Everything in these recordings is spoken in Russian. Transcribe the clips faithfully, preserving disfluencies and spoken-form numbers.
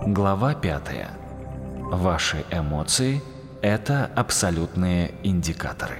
Глава пятая. Ваши эмоции – это абсолютные индикаторы.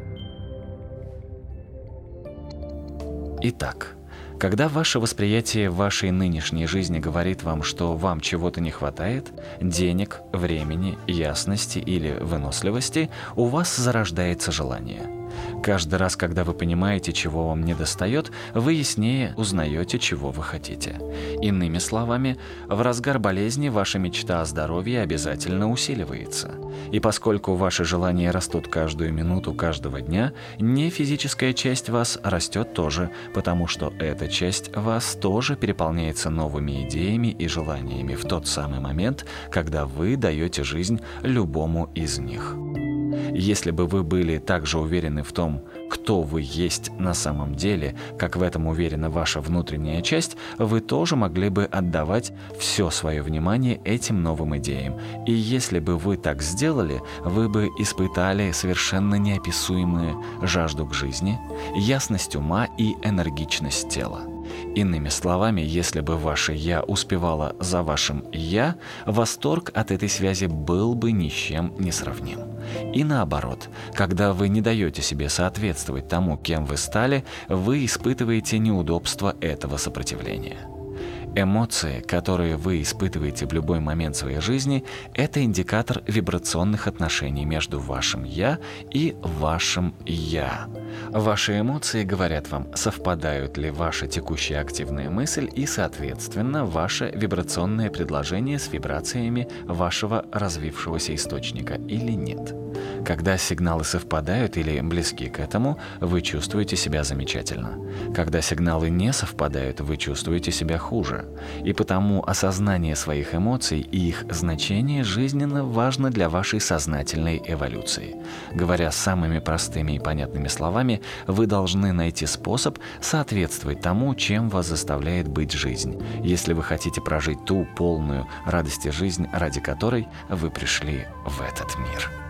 Итак, когда ваше восприятие вашей нынешней жизни говорит вам, что вам чего-то не хватает – денег, времени, ясности или выносливости – у вас зарождается желание. Каждый раз, когда вы понимаете, чего вам недостает, вы яснее узнаете, чего вы хотите. Иными словами, в разгар болезни ваша мечта о здоровье обязательно усиливается. И поскольку ваши желания растут каждую минуту каждого дня, не физическая часть вас растет тоже, потому что эта часть вас тоже переполняется новыми идеями и желаниями в тот самый момент, когда вы даете жизнь любому из них. Если бы вы были так же уверены в том, кто вы есть на самом деле, как в этом уверена ваша внутренняя часть, вы тоже могли бы отдавать все свое внимание этим новым идеям. И если бы вы так сделали, вы бы испытали совершенно неописуемую жажду к жизни, ясность ума и энергичность тела. Иными словами, если бы ваше «я» успевало за вашим «я», восторг от этой связи был бы ни с чем не сравним. И наоборот, когда вы не даете себе соответствовать тому, кем вы стали, вы испытываете неудобство этого сопротивления. Эмоции, которые вы испытываете в любой момент своей жизни, это индикатор вибрационных отношений между вашим «я» и вашим «я». Ваши эмоции говорят вам, совпадают ли ваша текущая активная мысль и, соответственно, ваше вибрационное предложение с вибрациями вашего развившегося источника или нет. Когда сигналы совпадают или близки к этому, вы чувствуете себя замечательно. Когда сигналы не совпадают, вы чувствуете себя хуже. И потому осознание своих эмоций и их значение жизненно важно для вашей сознательной эволюции. Говоря самыми простыми и понятными словами, вы должны найти способ соответствовать тому, чем вас заставляет быть жизнь, если вы хотите прожить ту полную радости жизнь, ради которой вы пришли в этот мир.